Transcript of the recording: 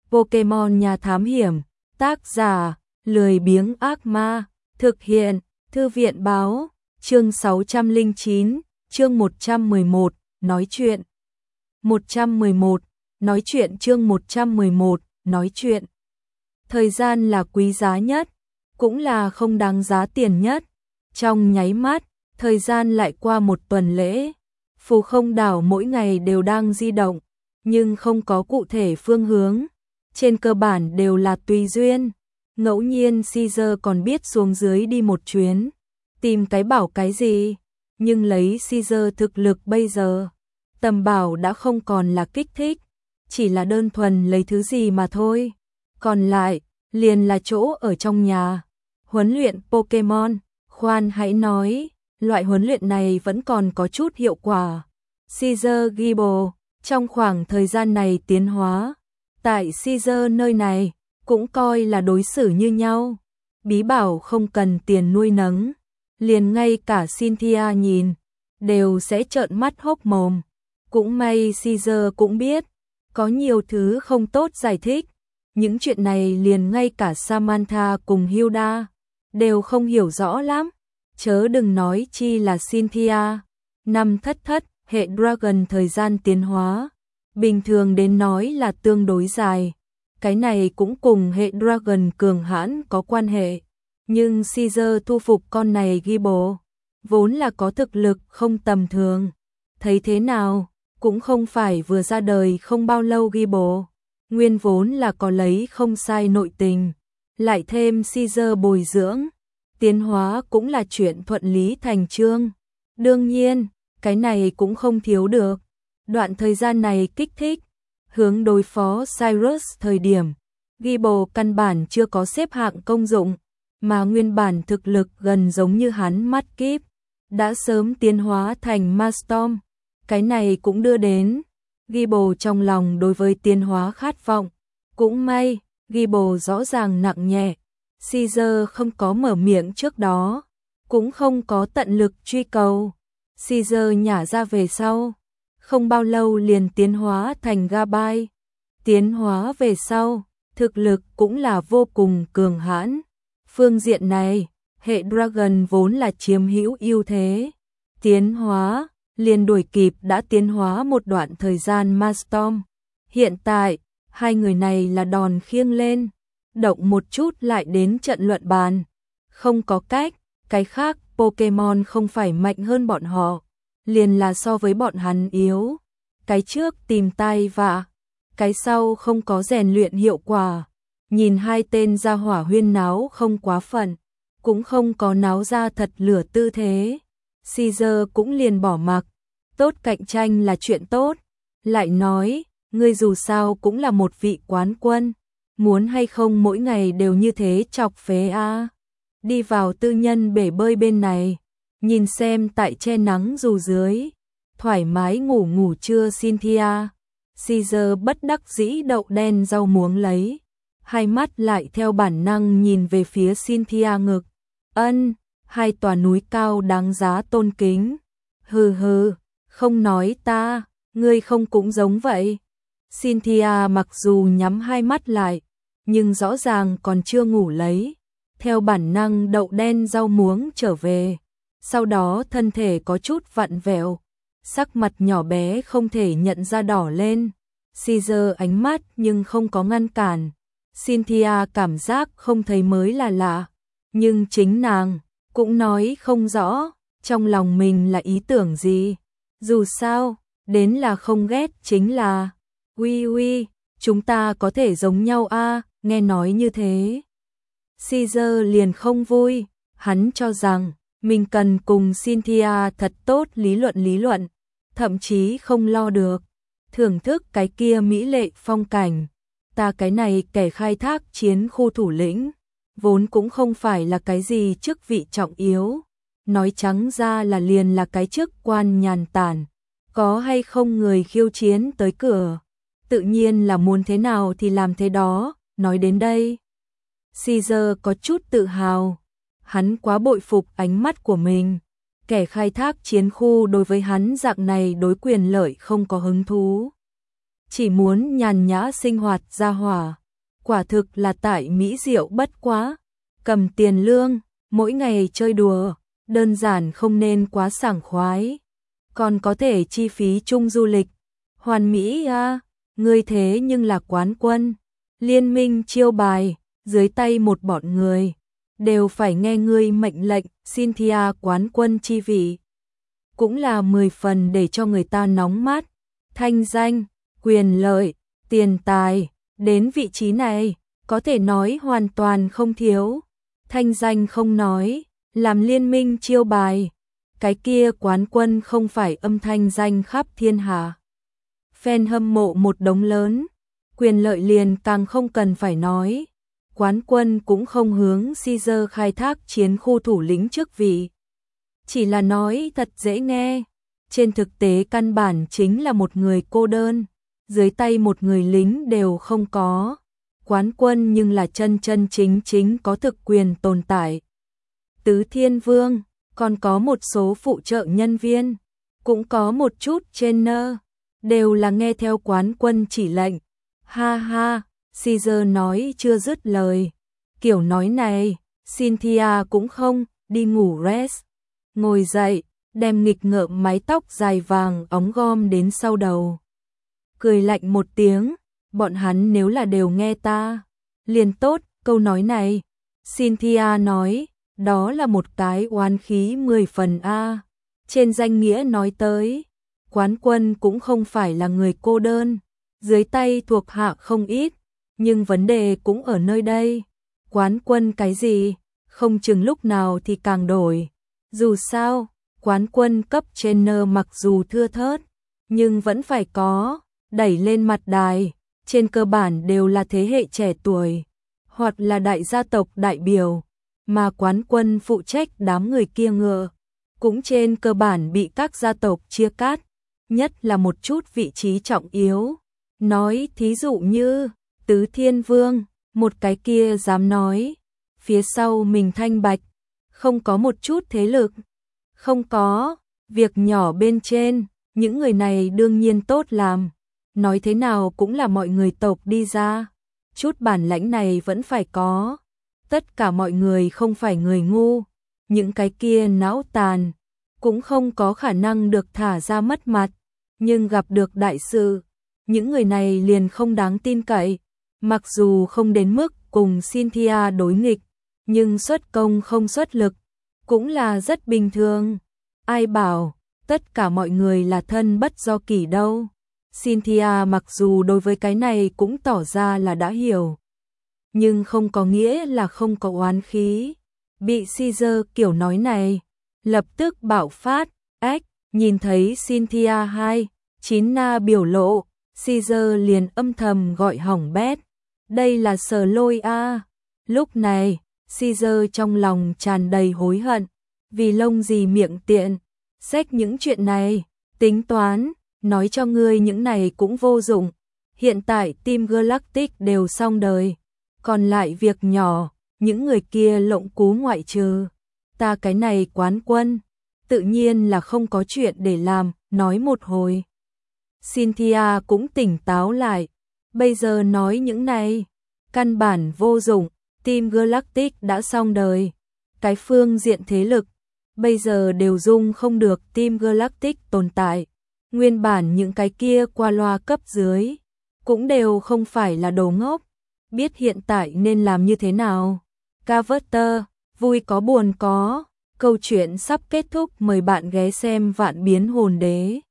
Pokemon Nhà Thám Hiểm, tác giả, lười biếng ác ma, thực hiện, Thư viện báo, chương 609, chương 111, nói chuyện. 111, nói chuyện chương 111, nói chuyện. Thời gian là quý giá nhất, cũng là không đáng giá tiền nhất. Trong nháy mắt, thời gian lại qua một tuần lễ. Phù Không đảo mỗi ngày đều đang di động, nhưng không có cụ thể phương hướng. Trên cơ bản đều là tùy duyên. Ngẫu nhiên Caesar còn biết xuống dưới đi một chuyến, tìm cái bảo cái gì. Nhưng lấy Caesar thực lực bây giờ, tầm bảo đã không còn là kích thích, chỉ là đơn thuần lấy thứ gì mà thôi. Còn lại, liền là chỗ ở trong nhà. Huấn luyện Pokemon, khoan hãy nói, loại huấn luyện này vẫn còn có chút hiệu quả. Caesar Gibble, trong khoảng thời gian này tiến hóa, tại Caesar nơi này, cũng coi là đối xử như nhau. Bí bảo không cần tiền nuôi nấng, liền ngay cả Cynthia nhìn, đều sẽ trợn mắt hốc mồm. Cũng may Caesar cũng biết, có nhiều thứ không tốt giải thích. Những chuyện này liền ngay cả Samantha cùng Hilda đều không hiểu rõ lắm, chớ đừng nói chi là Cynthia. Năm thất hệ Dragon thời gian tiến hóa, bình thường đến nói là tương đối dài. Cái này cũng cùng hệ Dragon cường hãn có quan hệ. Nhưng Caesar thu phục con này Gibble, vốn là có thực lực không tầm thường. Thấy thế nào, cũng không phải vừa ra đời không bao lâu Gibble. Nguyên vốn là có lấy không sai nội tình, lại thêm Caesar bồi dưỡng, tiến hóa cũng là chuyện thuận lý thành chương. Đương nhiên, cái này cũng không thiếu được. Đoạn thời gian này kích thích, hướng đối phó Cyrus thời điểm, Gibble căn bản chưa có xếp hạng công dụng, mà nguyên bản thực lực gần giống như hắn mắt kíp, đã sớm tiến hóa thành Mastorm. Cái này cũng đưa đến Gibble trong lòng đối với tiến hóa khát vọng. Cũng may, Gibble rõ ràng nặng nhẹ, Caesar không có mở miệng trước đó, cũng không có tận lực truy cầu. Caesar nhả ra về sau, không bao lâu liền tiến hóa thành Gabai. Tiến hóa về sau, thực lực cũng là vô cùng cường hãn. Phương diện này, hệ Dragon vốn là chiếm hữu ưu thế. Tiến hóa, liền đuổi kịp đã tiến hóa một đoạn thời gian Mastorm. Hiện tại, hai người này là đòn khiêng lên, động một chút lại đến trận luận bàn. Không có cách, cái khác Pokemon không phải mạnh hơn bọn họ, liền là so với bọn hắn yếu. Cái trước tìm tai vạ, cái sau không có rèn luyện hiệu quả. Nhìn hai tên gia hỏa huyên náo không quá phận, cũng không có náo ra thật lửa tư thế. Caesar cũng liền bỏ mặc, tốt cạnh tranh là chuyện tốt. Lại nói, ngươi dù sao cũng là một vị quán quân, muốn hay không mỗi ngày đều như thế chọc phế a. Đi vào tư nhân bể bơi bên này, nhìn xem tại che nắng dù dưới, thoải mái ngủ trưa Cynthia. Caesar bất đắc dĩ đậu đen rau muống lấy, hai mắt lại theo bản năng nhìn về phía Cynthia ngực. Hai tòa núi cao đáng giá tôn kính. Hừ, không nói ta, ngươi không cũng giống vậy. Cynthia mặc dù nhắm hai mắt lại, nhưng rõ ràng còn chưa ngủ lấy, theo bản năng đậu đen rau muống trở về. Sau đó thân thể có chút vặn vẹo, sắc mặt nhỏ bé không thể nhận ra đỏ lên. Caesar ánh mắt nhưng không có ngăn cản. Cynthia cảm giác không thấy mới là lạ, nhưng chính nàng cũng nói không rõ trong lòng mình là ý tưởng gì. Dù sao, đến là không ghét chính là. Uy, chúng ta có thể giống nhau a, nghe nói như thế. Caesar liền không vui, hắn cho rằng mình cần cùng Cynthia thật tốt lý luận, thậm chí không lo được thưởng thức cái kia mỹ lệ phong cảnh. Ta cái này kẻ khai thác chiến khu thủ lĩnh, vốn cũng không phải là cái gì chức vị trọng yếu, nói trắng ra là liền là cái chức quan nhàn tản. Có hay không người khiêu chiến tới cửa, tự nhiên là muốn thế nào thì làm thế đó. Nói đến đây, Caesar có chút tự hào, hắn quá bội phục ánh mắt của mình. Kẻ khai thác chiến khu đối với hắn dạng này đối quyền lợi không có hứng thú. chỉ muốn nhàn nhã sinh hoạt ra hỏa. Quả thực là tại mỹ diệu bất quá, cầm tiền lương, mỗi ngày chơi đùa, đơn giản không nên quá sảng khoái. Còn có thể chi phí chung du lịch, hoàn mỹ a, ngươi thế nhưng là quán quân, liên minh chiêu bài, dưới tay một bọn người, đều phải nghe ngươi mệnh lệnh, Cynthia quán quân chi vị. Cũng là 10 phần để cho người ta nóng mắt, thanh danh, quyền lợi, tiền tài, đến vị trí này, có thể nói hoàn toàn không thiếu. Thanh danh không nói, làm liên minh chiêu bài, cái kia quán quân không phải âm thanh danh khắp thiên hạ. Fan hâm mộ một đống lớn, quyền lợi liền càng không cần phải nói. Quán quân cũng không hướng Caesar khai thác chiến khu thủ lĩnh chức vị. Chỉ là nói thật dễ nghe, trên thực tế căn bản chính là một người cô đơn, dưới tay một người lính đều không có. Quán quân nhưng là chân chân chính chính có thực quyền tồn tại. Tứ Thiên Vương, còn có một số phụ trợ nhân viên, cũng có một chút trainer, đều là nghe theo quán quân chỉ lệnh. Ha ha, Caesar nói chưa dứt lời. Kiểu nói này, Cynthia cũng không, đi ngủ rest. Ngồi dậy, đem nghịch ngợm mái tóc dài vàng óng gom đến sau đầu. Cười lạnh một tiếng, bọn hắn nếu là đều nghe ta, liền tốt, câu nói này. Cynthia nói, đó là một cái oán khí 10 phần a. Trên danh nghĩa nói tới, quán quân cũng không phải là người cô đơn, dưới tay thuộc hạ không ít, nhưng vấn đề cũng ở nơi đây. Quán quân cái gì, không chừng lúc nào thì càng đổi. Dù sao, quán quân cấp trainer mặc dù thưa thớt, nhưng vẫn phải có, đẩy lên mặt đài, trên cơ bản đều là thế hệ trẻ tuổi, hoặc là đại gia tộc đại biểu, mà quán quân phụ trách đám người kia ngựa, cũng trên cơ bản bị các gia tộc chia cắt, nhất là một chút vị trí trọng yếu. Nói thí dụ như, Tứ Thiên Vương, một cái kia dám nói, phía sau mình thanh bạch, không có một chút thế lực, không có, việc nhỏ bên trên, những người này đương nhiên tốt làm, nói thế nào cũng là mọi người tộc đi ra, chút bản lãnh này vẫn phải có, tất cả mọi người không phải người ngu, những cái kia não tàn, cũng không có khả năng được thả ra mất mặt, nhưng gặp được đại sự, những người này liền không đáng tin cậy, mặc dù không đến mức cùng Cynthia đối nghịch, nhưng xuất công không xuất lực, cũng là rất bình thường. Ai bảo, tất cả mọi người là thân bất do kỷ đâu. Cynthia mặc dù đối với cái này cũng tỏ ra là đã hiểu, nhưng không có nghĩa là không có oán khí. Bị Caesar kiểu nói này, lập tức bạo phát, nhìn thấy Cynthia 9 na biểu lộ, Caesar liền âm thầm gọi hỏng bét. Đây là Sở Lôi a. Lúc này, Caesar trong lòng tràn đầy hối hận, vì lông gì miệng tiện, xách những chuyện này, tính toán, nói cho ngươi những này cũng vô dụng. Hiện tại Team Galactic đều xong đời, còn lại việc nhỏ, những người kia lộng cú ngoại trừ. Ta cái này quán quân, tự nhiên là không có chuyện để làm, nói một hồi. Cynthia cũng tỉnh táo lại, bây giờ nói những này, căn bản vô dụng, Team Galactic đã xong đời. Cái phương diện thế lực, bây giờ đều dung không được Team Galactic tồn tại. Nguyên bản những cái kia qua loa cấp dưới, cũng đều không phải là đồ ngốc, biết hiện tại nên làm như thế nào. Carter, vui có buồn có, câu chuyện sắp kết thúc, mời bạn ghé xem Vạn Biến Hồn Đế.